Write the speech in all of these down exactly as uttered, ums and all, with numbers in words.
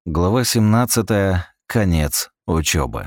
Глава семнадцатая. Конец учёбы.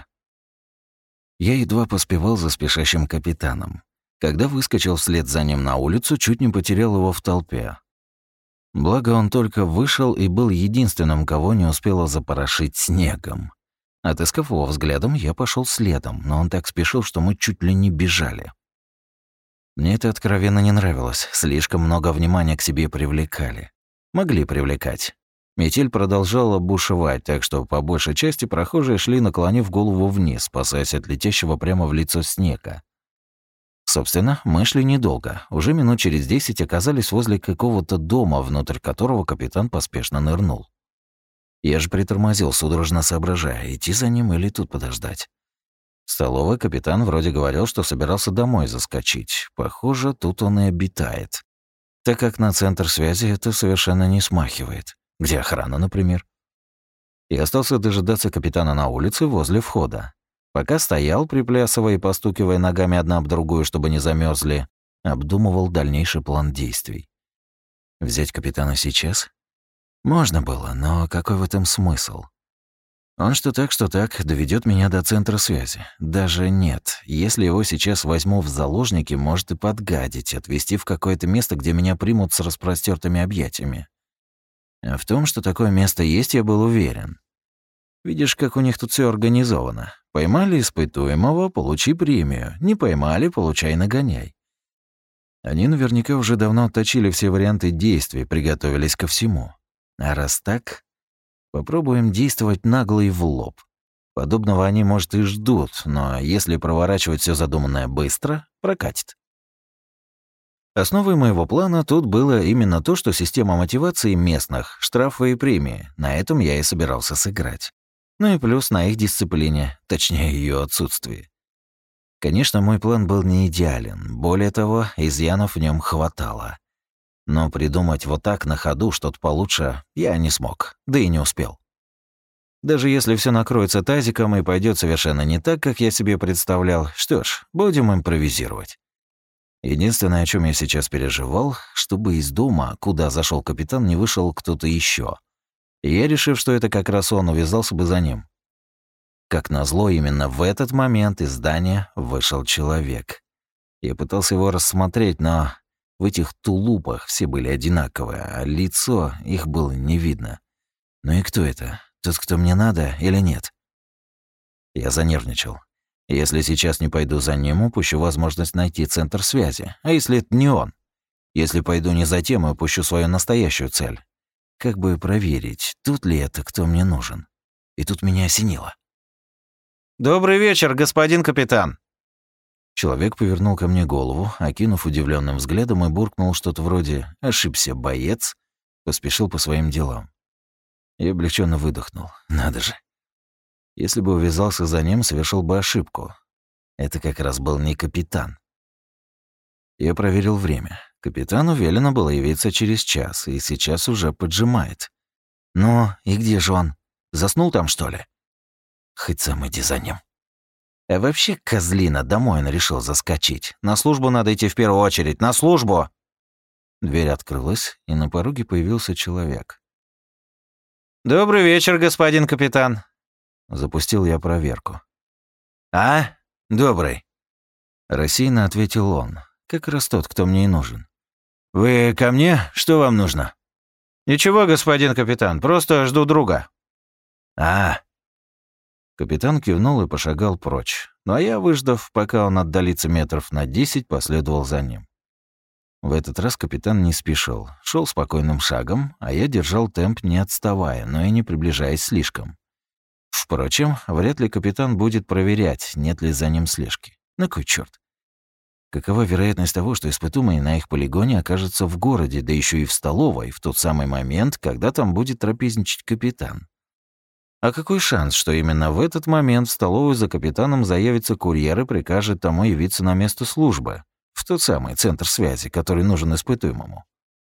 Я едва поспевал за спешащим капитаном. Когда выскочил вслед за ним на улицу, чуть не потерял его в толпе. Благо он только вышел и был единственным, кого не успело запорошить снегом. Отыскав его взглядом, я пошел следом, но он так спешил, что мы чуть ли не бежали. Мне это откровенно не нравилось, слишком много внимания к себе привлекали. Могли привлекать. Метель продолжала бушевать, так что по большей части прохожие шли, наклонив голову вниз, спасаясь от летящего прямо в лицо снега. Собственно, мы шли недолго. Уже минут через десять оказались возле какого-то дома, внутрь которого капитан поспешно нырнул. Я же притормозил, судорожно соображая, идти за ним или тут подождать. В столовой капитан вроде говорил, что собирался домой заскочить. Похоже, тут он и обитает. Так как на центр связи это совершенно не смахивает. Где охрана, например? Я остался дожидаться капитана на улице возле входа. Пока стоял, приплясывая и постукивая ногами одна об другую, чтобы не замерзли, обдумывал дальнейший план действий. Взять капитана сейчас? Можно было, но какой в этом смысл? Он что так, что так доведет меня до центра связи. Даже нет. Если его сейчас возьму в заложники, может и подгадить, отвезти в какое-то место, где меня примут с распростертыми объятиями. А в том, что такое место есть, я был уверен. Видишь, как у них тут все организовано. Поймали испытуемого — получи премию. Не поймали — получай нагоняй. Они наверняка уже давно отточили все варианты действий, приготовились ко всему. А раз так, попробуем действовать нагло и в лоб. Подобного они, может, и ждут, но если проворачивать все задуманное быстро, прокатит. Основой моего плана тут было именно то, что система мотивации местных, штрафы и премии. На этом я и собирался сыграть. Ну и плюс на их дисциплине, точнее, ее отсутствии. Конечно, мой план был не идеален. Более того, изъянов в нем хватало. Но придумать вот так на ходу что-то получше я не смог, да и не успел. Даже если все накроется тазиком и пойдет совершенно не так, как я себе представлял, что ж, будем импровизировать. Единственное, о чем я сейчас переживал, чтобы из дома, куда зашел капитан, не вышел кто-то еще. И я, решив, что это как раз он, увязался бы за ним. Как назло, именно в этот момент из здания вышел человек. Я пытался его рассмотреть, но в этих тулупах все были одинаковые, а лицо их было не видно. Ну и кто это? Тот, кто мне надо, или нет? Я занервничал. Если сейчас не пойду за ним, упущу возможность найти центр связи. А если это не он? Если пойду не за тем, упущу свою настоящую цель. Как бы проверить, тут ли это, кто мне нужен? И тут меня осенило. «Добрый вечер, господин капитан!» Человек повернул ко мне голову, окинув удивленным взглядом, и буркнул что-то вроде «ошибся боец», поспешил по своим делам. Я облегченно выдохнул. Надо же. Если бы увязался за ним, совершил бы ошибку. Это как раз был не капитан. Я проверил время. Капитану велено было явиться через час, и сейчас уже поджимает. Ну, и где же он? Заснул там, что ли? Хоть сам иди за ним. А вообще, козлина, домой он решил заскочить. На службу надо идти в первую очередь. На службу! Дверь открылась, и на пороге появился человек. «Добрый вечер, господин капитан!» Запустил я проверку. «А? Добрый!» Рассеянно ответил он. Как раз тот, кто мне и нужен. «Вы ко мне? Что вам нужно?» «Ничего, господин капитан, просто жду друга». «А?» Капитан кивнул и пошагал прочь. Ну а я, выждав, пока он отдалится метров на десять, последовал за ним. В этот раз капитан не спешил. Шел спокойным шагом, а я держал темп, не отставая, но и не приближаясь слишком. Впрочем, вряд ли капитан будет проверять, нет ли за ним слежки. На кой чёрт? Какова вероятность того, что испытуемый на их полигоне окажется в городе, да еще и в столовой, в тот самый момент, когда там будет трапезничать капитан? А какой шанс, что именно в этот момент в столовую за капитаном заявится курьер и прикажет тому явиться на место службы, в тот самый центр связи, который нужен испытуемому?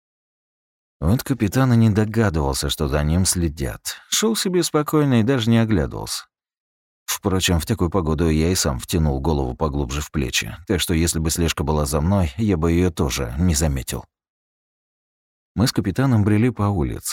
Вот капитан и не догадывался, что за ним следят. Шел себе спокойно и даже не оглядывался. Впрочем, в такую погоду я и сам втянул голову поглубже в плечи, так что если бы слежка была за мной, я бы ее тоже не заметил. Мы с капитаном брели по улице.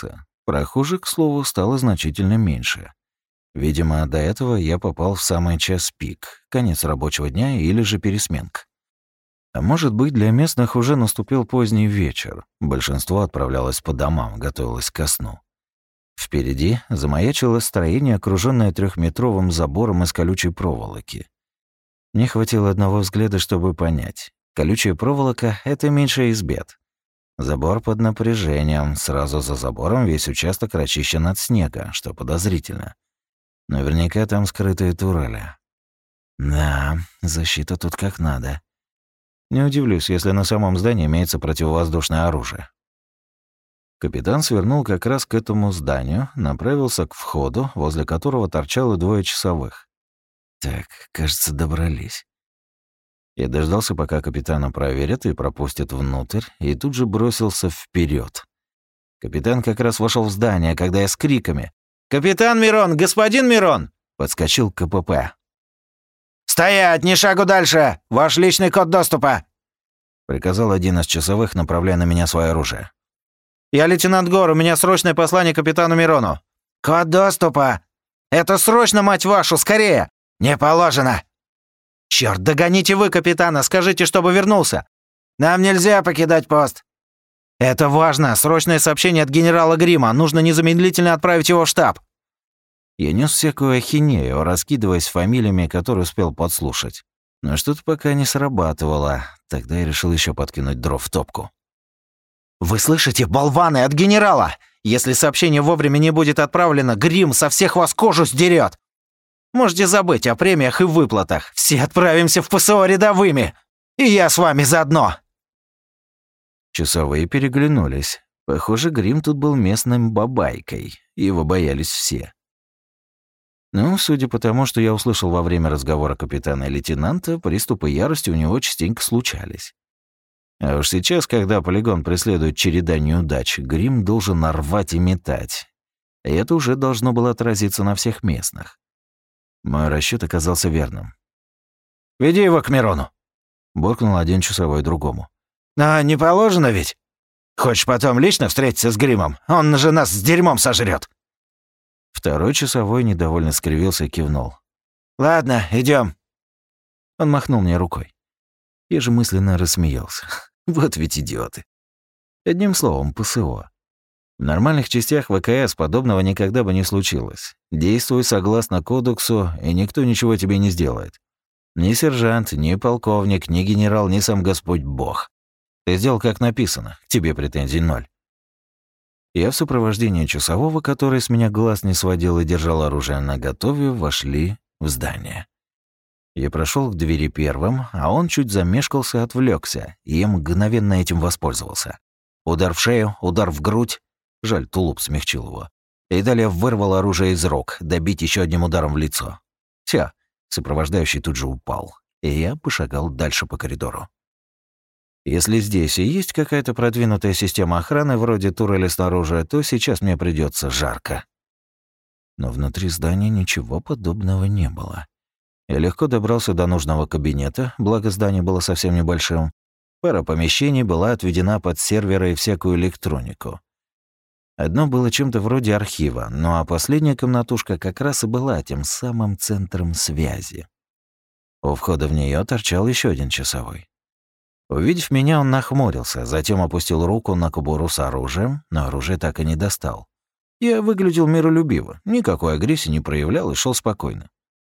Прохожих, к слову, стало значительно меньше. Видимо, до этого я попал в самый час пик, конец рабочего дня или же пересменка. А может быть, для местных уже наступил поздний вечер. Большинство отправлялось по домам, готовилось ко сну. Впереди замаячило строение, окружённое трехметровым забором из колючей проволоки. Мне хватило одного взгляда, чтобы понять. Колючая проволока — это меньшая из бед. Забор под напряжением, сразу за забором весь участок расчищен от снега, что подозрительно. Наверняка там скрытые турели. Да, защита тут как надо. Не удивлюсь, если на самом здании имеется противовоздушное оружие. Капитан свернул как раз к этому зданию, направился к входу, возле которого торчало двое часовых. Так, кажется, добрались. Я дождался, пока капитана проверят и пропустят внутрь, и тут же бросился вперед. Капитан как раз вошел в здание, когда я с криками «Капитан Мирон! Господин Мирон!» подскочил к КПП. «Стоять! Ни шагу дальше! Ваш личный код доступа!» приказал один из часовых, направляя на меня свое оружие. «Я лейтенант Гор, у меня срочное послание капитану Мирону». «Код доступа! Это срочно, мать вашу, скорее! Не положено!» «Чёрт, догоните вы капитана, скажите, чтобы вернулся!» «Нам нельзя покидать пост!» «Это важно! Срочное сообщение от генерала Грима! Нужно незамедлительно отправить его в штаб!» Я нёс всякую ахинею, раскидываясь фамилиями, которые успел подслушать. Но что-то пока не срабатывало. Тогда я решил ещё подкинуть дров в топку. «Вы слышите, болваны, от генерала! Если сообщение вовремя не будет отправлено, Грим со всех вас кожу сдерет! Можете забыть о премиях и выплатах. Все отправимся в ПСО рядовыми. И я с вами заодно!» Часовые переглянулись. Похоже, Грим тут был местным бабайкой. Его боялись все. Ну, судя по тому, что я услышал во время разговора капитана и лейтенанта, приступы ярости у него частенько случались. А уж сейчас, когда полигон преследует череда неудач, Грим должен нарвать и метать. И это уже должно было отразиться на всех местных. Мой расчёт оказался верным. «Веди его к Мирону», — буркнул один часовой другому. «А не положено ведь? Хочешь потом лично встретиться с Гримом? Он же нас с дерьмом сожрет. Второй часовой недовольно скривился и кивнул. «Ладно, идём». Он махнул мне рукой. Я же мысленно рассмеялся. Вот ведь идиоты. Одним словом, ПСО. В нормальных частях ВКС подобного никогда бы не случилось. Действуй согласно кодексу, и никто ничего тебе не сделает. Ни сержант, ни полковник, ни генерал, ни сам Господь Бог. Ты сделал как написано, к тебе претензий ноль. Я в сопровождении часового, который с меня глаз не сводил и держал оружие наготове, вошли в здание. Я прошел к двери первым, а он чуть замешкался, отвлекся, и я мгновенно этим воспользовался. Удар в шею, удар в грудь. Жаль, тулуп смягчил его. И далее вырвал оружие из рук, добить еще одним ударом в лицо. Всё, сопровождающий тут же упал, и я пошагал дальше по коридору. Если здесь и есть какая-то продвинутая система охраны, вроде турели снаружи, то сейчас мне придется жарко. Но внутри здания ничего подобного не было. Я легко добрался до нужного кабинета, благо здание было совсем небольшим. Пара помещений была отведена под серверы и всякую электронику. Одно было чем-то вроде архива, ну а последняя комнатушка как раз и была тем самым центром связи. У входа в нее торчал еще один часовой. Увидев меня, он нахмурился, затем опустил руку на кобуру с оружием, но оружие так и не достал. Я выглядел миролюбиво, никакой агрессии не проявлял и шел спокойно.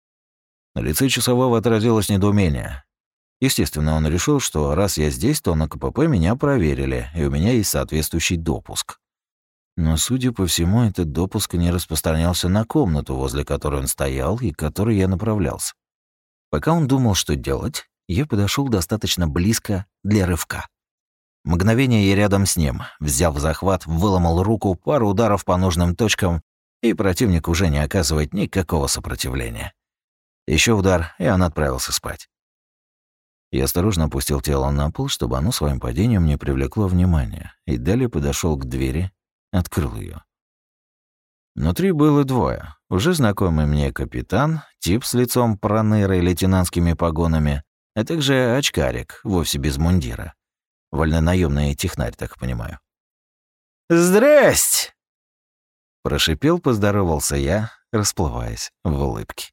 На лице часового отразилось недоумение. Естественно, он решил, что раз я здесь, то на КПП меня проверили, и у меня есть соответствующий допуск. Но, судя по всему, этот допуск не распространялся на комнату, возле которой он стоял и к которой я направлялся. Пока он думал, что делать, я подошел достаточно близко для рывка. Мгновение я рядом с ним, взяв в захват, выломал руку, пару ударов по нужным точкам, и противник уже не оказывает никакого сопротивления. Еще удар, и он отправился спать. Я осторожно опустил тело на пол, чтобы оно своим падением не привлекло внимания, и далее подошел к двери, открыл ее. Внутри было двое. Уже знакомый мне капитан, тип с лицом пронырой лейтенантскими погонами, а также очкарик, вовсе без мундира. Вольнонаёмный технарь, так понимаю. «Здрасте!» Прошипел, поздоровался я, расплываясь в улыбке.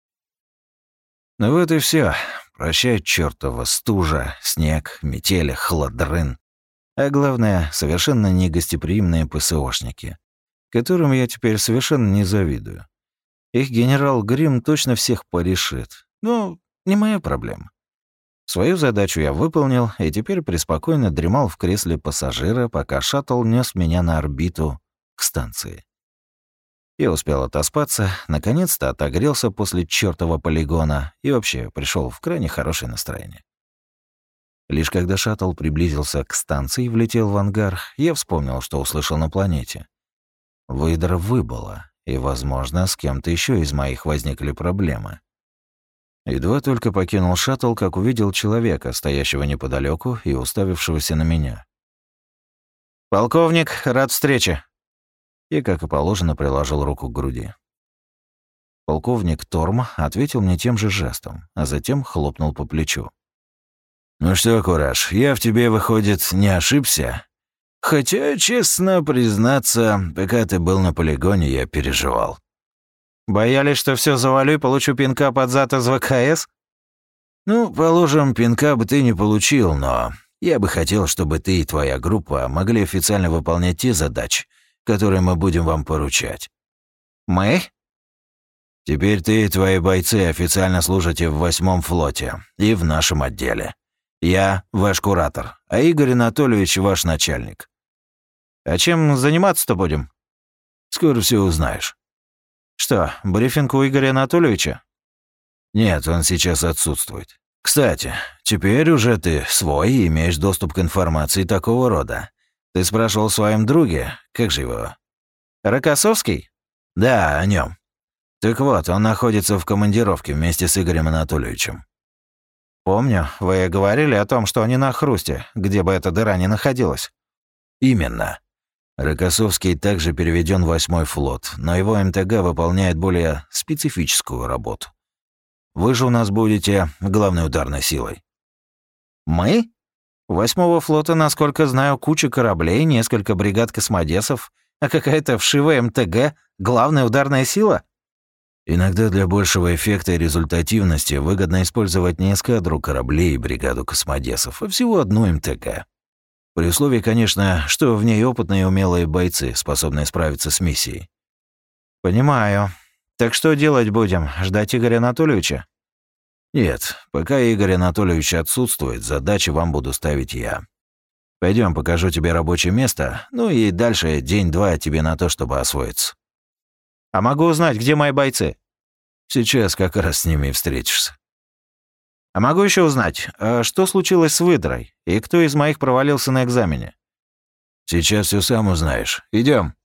Ну вот и все. Прощай, чертова стужа, снег, метели, хладрын. А главное, совершенно негостеприимные ПСОшники, которым я теперь совершенно не завидую. Их генерал Грим точно всех порешит. Ну, не моя проблема. Свою задачу я выполнил и теперь преспокойно дремал в кресле пассажира, пока шаттл нес меня на орбиту к станции. Я успел отоспаться, наконец-то отогрелся после чёртова полигона и вообще пришел в крайне хорошее настроение. Лишь когда шаттл приблизился к станции и влетел в ангар, я вспомнил, что услышал на планете. Выдра выбыла, и, возможно, с кем-то еще из моих возникли проблемы. Едва только покинул шаттл, как увидел человека, стоящего неподалеку и уставившегося на меня. «Полковник, рад встрече!» И, как и положено, приложил руку к груди. Полковник Торм ответил мне тем же жестом, а затем хлопнул по плечу. «Ну что, Кураж, я в тебе, выходит, не ошибся? Хотя, честно признаться, пока ты был на полигоне, я переживал». «Боялись, что все завалю и получу пинка под зад из ВКС?» «Ну, положим, пинка бы ты не получил, но я бы хотел, чтобы ты и твоя группа могли официально выполнять те задачи, которые мы будем вам поручать». «Мы?» «Теперь ты и твои бойцы официально служите в восьмом флоте и в нашем отделе. Я ваш куратор, а Игорь Анатольевич ваш начальник». «А чем заниматься-то будем?» «Скоро все узнаешь». «Что, брифинг у Игоря Анатольевича?» «Нет, он сейчас отсутствует. Кстати, теперь уже ты свой и имеешь доступ к информации такого рода. Ты спрашивал о своем друге, как же его?» «Рокоссовский?» «Да, о нем. Так вот, он находится в командировке вместе с Игорем Анатольевичем». «Помню, вы говорили о том, что они на Хрусте, где бы эта дыра ни находилась». «Именно. Рокоссовский также переведен в восьмой флот, но его МТГ выполняет более специфическую работу. Вы же у нас будете главной ударной силой». «Мы? У восьмого флота, насколько знаю, куча кораблей, несколько бригад космодесов, а какая-то вшивая МТГ — главная ударная сила?» Иногда для большего эффекта и результативности выгодно использовать не эскадру кораблей и бригаду космодесов, а всего одну МТГ. При условии, конечно, что в ней опытные и умелые бойцы, способные справиться с миссией. «Понимаю. Так что делать будем? Ждать Игоря Анатольевича?» «Нет, пока Игорь Анатольевич отсутствует, задачи вам буду ставить я. Пойдем, покажу тебе рабочее место, ну и дальше день-два тебе на то, чтобы освоиться». «А могу узнать, где мои бойцы?» «Сейчас как раз с ними и встретишься». «А могу еще узнать, а что случилось с выдрой, и кто из моих провалился на экзамене?» «Сейчас все сам узнаешь. Идем.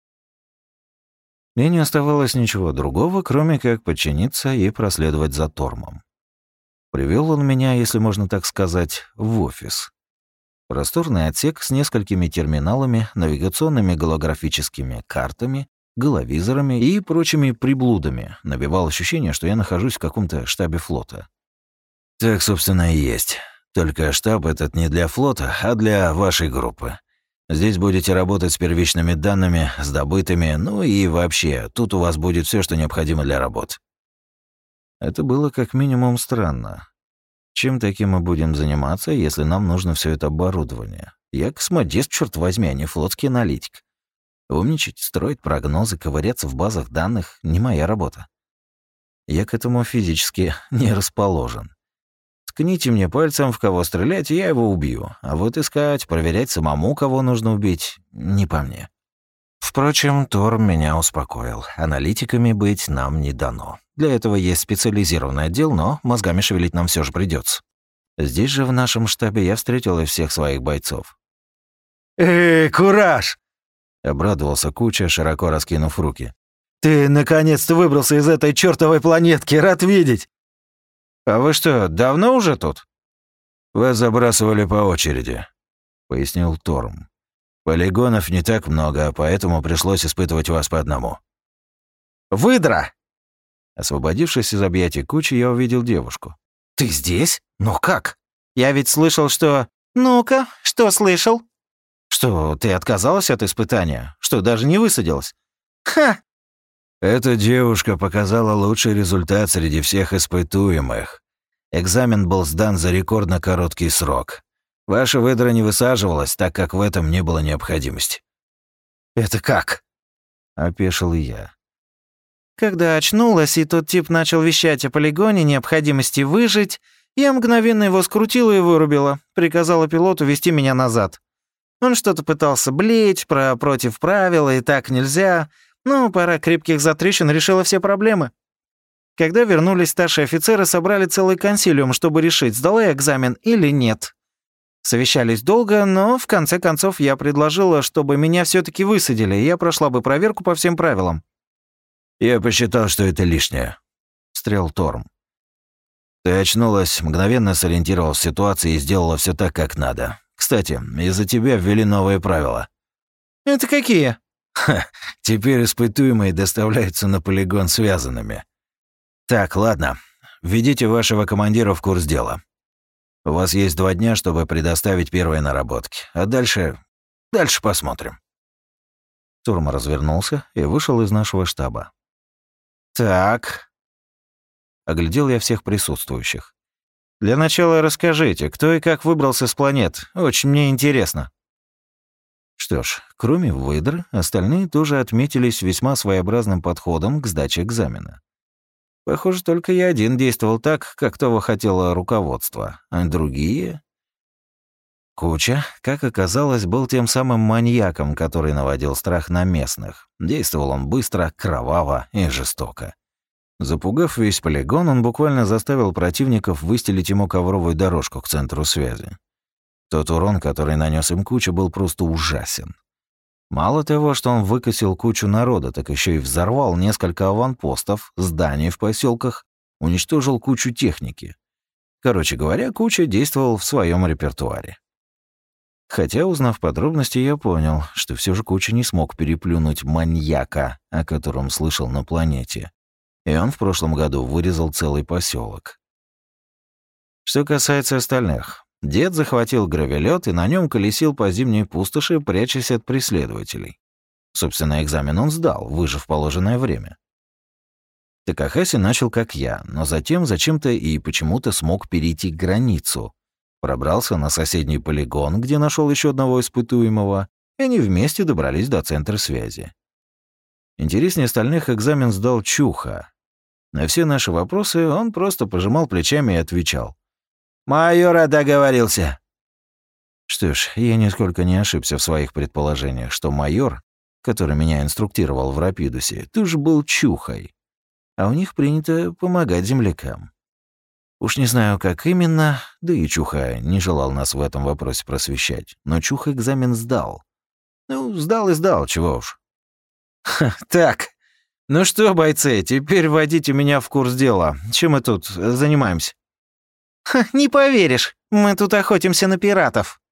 Мне не оставалось ничего другого, кроме как подчиниться и проследовать за Тормом. Привел он меня, если можно так сказать, в офис. Просторный отсек с несколькими терминалами, навигационными голографическими картами, головизорами и прочими приблудами навевал ощущение, что я нахожусь в каком-то штабе флота. Так, собственно, и есть. Только штаб этот не для флота, а для вашей группы. Здесь будете работать с первичными данными, с добытыми, ну и вообще, тут у вас будет все, что необходимо для работы. Это было как минимум странно. Чем таким мы будем заниматься, если нам нужно все это оборудование? Я космодест, черт возьми, а не флотский аналитик. Умничать, строить прогнозы, ковыряться в базах данных — не моя работа. Я к этому физически не расположен. Ткните мне пальцем, в кого стрелять, и я его убью. А вот искать, проверять самому, кого нужно убить, не по мне. Впрочем, Торм меня успокоил. Аналитиками быть нам не дано. Для этого есть специализированный отдел, но мозгами шевелить нам все же придется. Здесь же в нашем штабе я встретил и всех своих бойцов. «Эй, Кураж!» — обрадовался Куча, широко раскинув руки. «Ты наконец-то выбрался из этой чёртовой планетки, рад видеть!» «А вы что, давно уже тут?» «Вас забрасывали по очереди», — пояснил Торм. «Полигонов не так много, поэтому пришлось испытывать вас по одному». «Выдра!» Освободившись из объятий Кучи, я увидел девушку. «Ты здесь? Ну как? Я ведь слышал, что...» «Ну-ка, что слышал?» «Что, ты отказалась от испытания? Что, даже не высадилась? Ха! Эта девушка показала лучший результат среди всех испытуемых. Экзамен был сдан за рекордно короткий срок. Ваша выдра не высаживалась, так как в этом не было необходимости. Это как? Опешил и я. Когда очнулась, и тот тип начал вещать о полигоне, необходимости выжить, я мгновенно его скрутила и вырубила, приказала пилоту вести меня назад. Он что-то пытался блеять про против правил и так нельзя, но пара крепких затрещин решила все проблемы. Когда вернулись старшие офицеры, собрали целый консилиум, чтобы решить, сдала я экзамен или нет. Совещались долго, но в конце концов я предложила, чтобы меня все таки высадили, и я прошла бы проверку по всем правилам. «Я посчитал, что это лишнее», — встрял Торм. «Ты очнулась, мгновенно сориентировалась в ситуации и сделала все так, как надо. Кстати, из-за тебя ввели новые правила». «Это какие?» «Ха, теперь испытуемые доставляются на полигон связанными. Так, ладно, введите вашего командира в курс дела. У вас есть два дня, чтобы предоставить первые наработки, а дальше... дальше посмотрим». Торм развернулся и вышел из нашего штаба. «Так...» Оглядел я всех присутствующих. «Для начала расскажите, кто и как выбрался с планет. Очень мне интересно». Что ж, кроме выдр, остальные тоже отметились весьма своеобразным подходом к сдаче экзамена. Похоже, только я один действовал так, как того хотело руководство, а другие... Куча, как оказалось, был тем самым маньяком, который наводил страх на местных. Действовал он быстро, кроваво и жестоко. Запугав весь полигон, он буквально заставил противников выстелить ему ковровую дорожку к центру связи. Тот урон, который нанес им Куча, был просто ужасен. Мало того, что он выкосил кучу народа, так еще и взорвал несколько аванпостов, зданий в поселках, уничтожил кучу техники. Короче говоря, Куча действовал в своем репертуаре. Хотя, узнав подробности, я понял, что все же Куча не смог переплюнуть маньяка, о котором слышал на планете. И он в прошлом году вырезал целый поселок. Что касается остальных, дед захватил гравелет и на нем колесил по зимней пустоши, прячась от преследователей. Собственно, экзамен он сдал, выжив положенное время. Такахаси начал как я, но затем зачем-то и почему-то смог перейти границу. Пробрался на соседний полигон, где нашел еще одного испытуемого, и они вместе добрались до центра связи. Интереснее остальных экзамен сдал Чуха. На все наши вопросы он просто пожимал плечами и отвечал: «Майора договорился». Что ж, я нисколько не ошибся в своих предположениях, что майор, который меня инструктировал в Рапидусе, тоже был Чухой. А у них принято помогать землякам. Уж не знаю, как именно, да и Чуха не желал нас в этом вопросе просвещать, но Чуха экзамен сдал. Ну, сдал и сдал, чего уж. Ха, так, ну что, бойцы, теперь вводите меня в курс дела. Чем мы тут занимаемся? Ха, не поверишь, мы тут охотимся на пиратов.